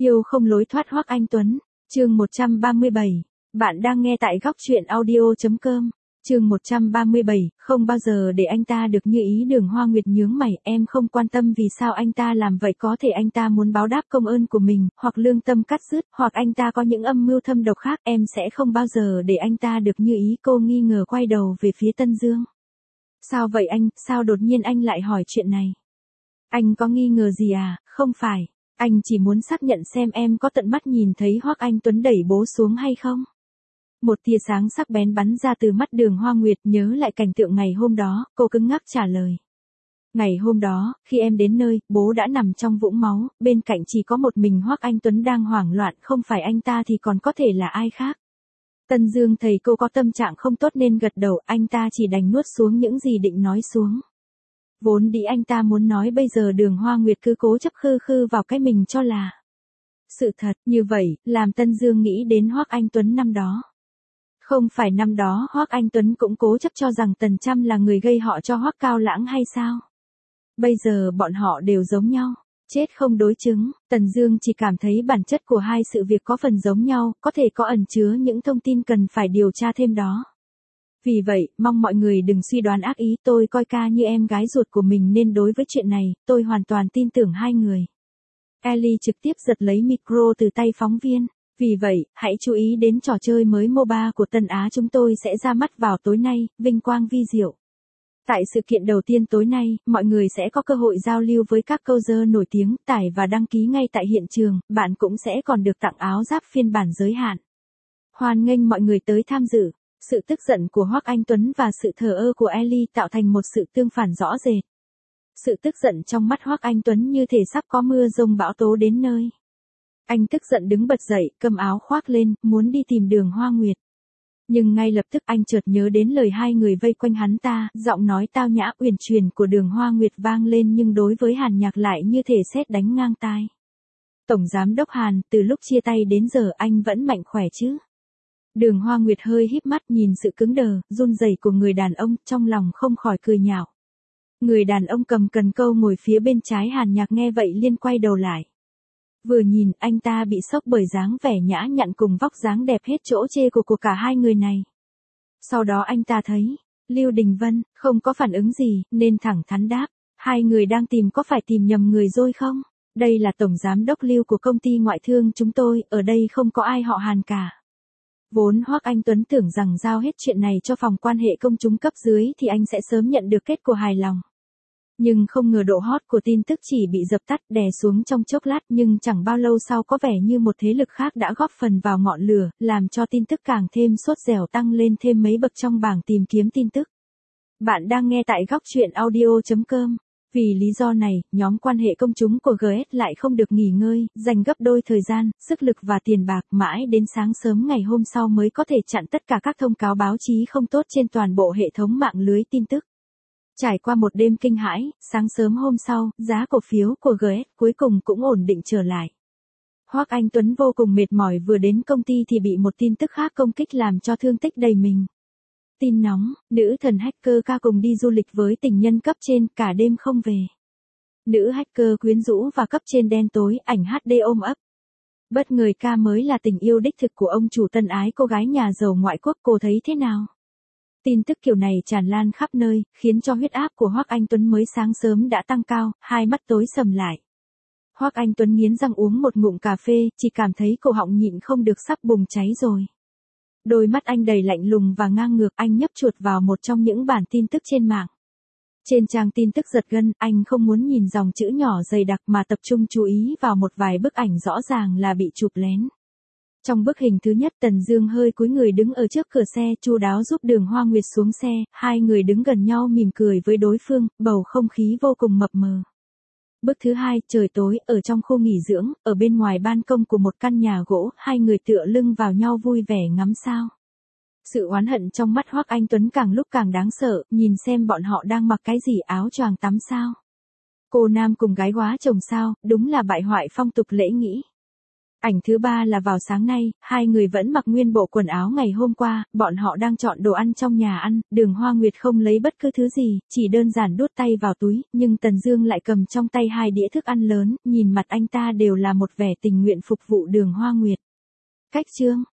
Yêu không lối thoát Hoắc Anh Tuấn, chương 137. Bạn đang nghe tại góc truyện audio.com. Chương 137, không bao giờ để anh ta được như ý. Đường Hoa Nguyệt nhướng mày, em không quan tâm vì sao anh ta làm vậy, có thể anh ta muốn báo đáp công ơn của mình, hoặc lương tâm cắt rứt, hoặc anh ta có những âm mưu thâm độc khác, em sẽ không bao giờ để anh ta được như ý. Cô nghi ngờ quay đầu về phía Tân Dương. Sao vậy anh, sao đột nhiên anh lại hỏi chuyện này? Anh có nghi ngờ gì à? Không phải, anh chỉ muốn xác nhận xem em có tận mắt nhìn thấy Hoắc Anh Tuấn đẩy bố xuống hay không. Một tia sáng sắc bén bắn ra từ mắt Đường Hoa Nguyệt, nhớ lại cảnh tượng ngày hôm đó, cô cứng ngắc trả lời. Ngày hôm đó, khi em đến nơi, bố đã nằm trong vũng máu, bên cạnh chỉ có một mình Hoắc Anh Tuấn đang hoảng loạn, không phải anh ta thì còn có thể là ai khác. Tân Dương thấy cô có tâm trạng không tốt nên gật đầu, anh ta chỉ đành nuốt xuống những gì định nói xuống. Vốn dĩ anh ta muốn nói, bây giờ Đường Hoa Nguyệt cứ cố chấp khư khư vào cái mình cho là sự thật, như vậy, làm Tân Dương nghĩ đến Hoắc Anh Tuấn năm đó. Không phải năm đó Hoắc Anh Tuấn cũng cố chấp cho rằng Tần Trâm là người gây họ cho Hoắc Cao Lãng hay sao? Bây giờ bọn họ đều giống nhau, chết không đối chứng. Tần Dương chỉ cảm thấy bản chất của hai sự việc có phần giống nhau, có thể có ẩn chứa những thông tin cần phải điều tra thêm đó. Vì vậy, mong mọi người đừng suy đoán ác ý, tôi coi ca như em gái ruột của mình nên đối với chuyện này, tôi hoàn toàn tin tưởng hai người. Ellie trực tiếp giật lấy micro từ tay phóng viên. Vì vậy, hãy chú ý đến trò chơi mới MOBA của Tân Á chúng tôi sẽ ra mắt vào tối nay, Vinh Quang Vi Diệu. Tại sự kiện đầu tiên tối nay, mọi người sẽ có cơ hội giao lưu với các coder nổi tiếng, tải và đăng ký ngay tại hiện trường, bạn cũng sẽ còn được tặng áo giáp phiên bản giới hạn. Hoan nghênh mọi người tới tham dự. Sự tức giận của Hoắc Anh Tuấn và sự thờ ơ của Ellie tạo thành một sự tương phản rõ rệt. Sự tức giận trong mắt Hoắc Anh Tuấn như thể sắp có mưa dông bão tố đến nơi. Anh tức giận đứng bật dậy, cầm áo khoác lên, muốn đi tìm Đường Hoa Nguyệt. Nhưng ngay lập tức anh chợt nhớ đến lời hai người vây quanh hắn ta, giọng nói tao nhã uyển chuyển của Đường Hoa Nguyệt vang lên nhưng đối với Hàn Nhạc lại như thể sét đánh ngang tai. Tổng giám đốc Hàn, từ lúc chia tay đến giờ anh vẫn mạnh khỏe chứ? Đường Hoa Nguyệt hơi híp mắt nhìn sự cứng đờ, run rẩy của người đàn ông, trong lòng không khỏi cười nhạo. Người đàn ông cầm cần câu ngồi phía bên trái Hàn Nhạc nghe vậy liền quay đầu lại. Vừa nhìn, anh ta bị sốc bởi dáng vẻ nhã nhặn cùng vóc dáng đẹp hết chỗ chê của cả hai người này. Sau đó anh ta thấy, Lưu Đình Vân, không có phản ứng gì, nên thẳng thắn đáp, hai người đang tìm có phải tìm nhầm người rồi không? Đây là tổng giám đốc Lưu của công ty ngoại thương chúng tôi, ở đây không có ai họ Hàn cả. Vốn Hoắc Anh Tuấn tưởng rằng giao hết chuyện này cho phòng quan hệ công chúng cấp dưới thì anh sẽ sớm nhận được kết quả hài lòng. Nhưng không ngờ độ hot của tin tức chỉ bị dập tắt đè xuống trong chốc lát, nhưng chẳng bao lâu sau có vẻ như một thế lực khác đã góp phần vào ngọn lửa, làm cho tin tức càng thêm sốt dẻo, tăng lên thêm mấy bậc trong bảng tìm kiếm tin tức. Bạn đang nghe tại góc truyện audio.com. Vì lý do này, nhóm quan hệ công chúng của GS lại không được nghỉ ngơi, dành gấp đôi thời gian, sức lực và tiền bạc, mãi đến sáng sớm ngày hôm sau mới có thể chặn tất cả các thông cáo báo chí không tốt trên toàn bộ hệ thống mạng lưới tin tức. Trải qua một đêm kinh hãi, sáng sớm hôm sau, giá cổ phiếu của GS cuối cùng cũng ổn định trở lại. Hoắc Anh Tuấn vô cùng mệt mỏi, vừa đến công ty thì bị một tin tức khác công kích làm cho thương tích đầy mình. Tin nóng, nữ thần hacker ca cùng đi du lịch với tình nhân cấp trên, cả đêm không về. Nữ hacker quyến rũ và cấp trên đen tối, ảnh HD ôm ấp. Bất ngờ ca mới là tình yêu đích thực của ông chủ tân ái cô gái nhà giàu ngoại quốc, cô thấy thế nào? Tin tức kiểu này tràn lan khắp nơi, khiến cho huyết áp của Hoắc Anh Tuấn mới sáng sớm đã tăng cao, hai mắt tối sầm lại. Hoắc Anh Tuấn nghiến răng uống một ngụm cà phê, chỉ cảm thấy cổ họng nhịn không được sắp bùng cháy rồi. Đôi mắt anh đầy lạnh lùng và ngang ngược, anh nhấp chuột vào một trong những bản tin tức trên mạng. Trên trang tin tức giật gân, anh không muốn nhìn dòng chữ nhỏ dày đặc mà tập trung chú ý vào một vài bức ảnh rõ ràng là bị chụp lén. Trong bức hình thứ nhất, Tần Dương hơi cúi người đứng ở trước cửa xe, chu đáo giúp Đường Hoa Nguyệt xuống xe, hai người đứng gần nhau mỉm cười với đối phương, bầu không khí vô cùng mập mờ. Bức thứ hai, trời tối, ở trong khu nghỉ dưỡng, ở bên ngoài ban công của một căn nhà gỗ, hai người tựa lưng vào nhau vui vẻ ngắm sao. Sự oán hận trong mắt Hoắc Anh Tuấn càng lúc càng đáng sợ, nhìn xem bọn họ đang mặc cái gì, áo choàng tắm sao? Cô nam cùng gái góa chồng sao, đúng là bại hoại phong tục lễ nghĩ. Ảnh thứ ba là vào sáng nay, hai người vẫn mặc nguyên bộ quần áo ngày hôm qua, bọn họ đang chọn đồ ăn trong nhà ăn, Đường Hoa Nguyệt không lấy bất cứ thứ gì, chỉ đơn giản đút tay vào túi, nhưng Tần Dương lại cầm trong tay hai đĩa thức ăn lớn, nhìn mặt anh ta đều là một vẻ tình nguyện phục vụ Đường Hoa Nguyệt. Cách chương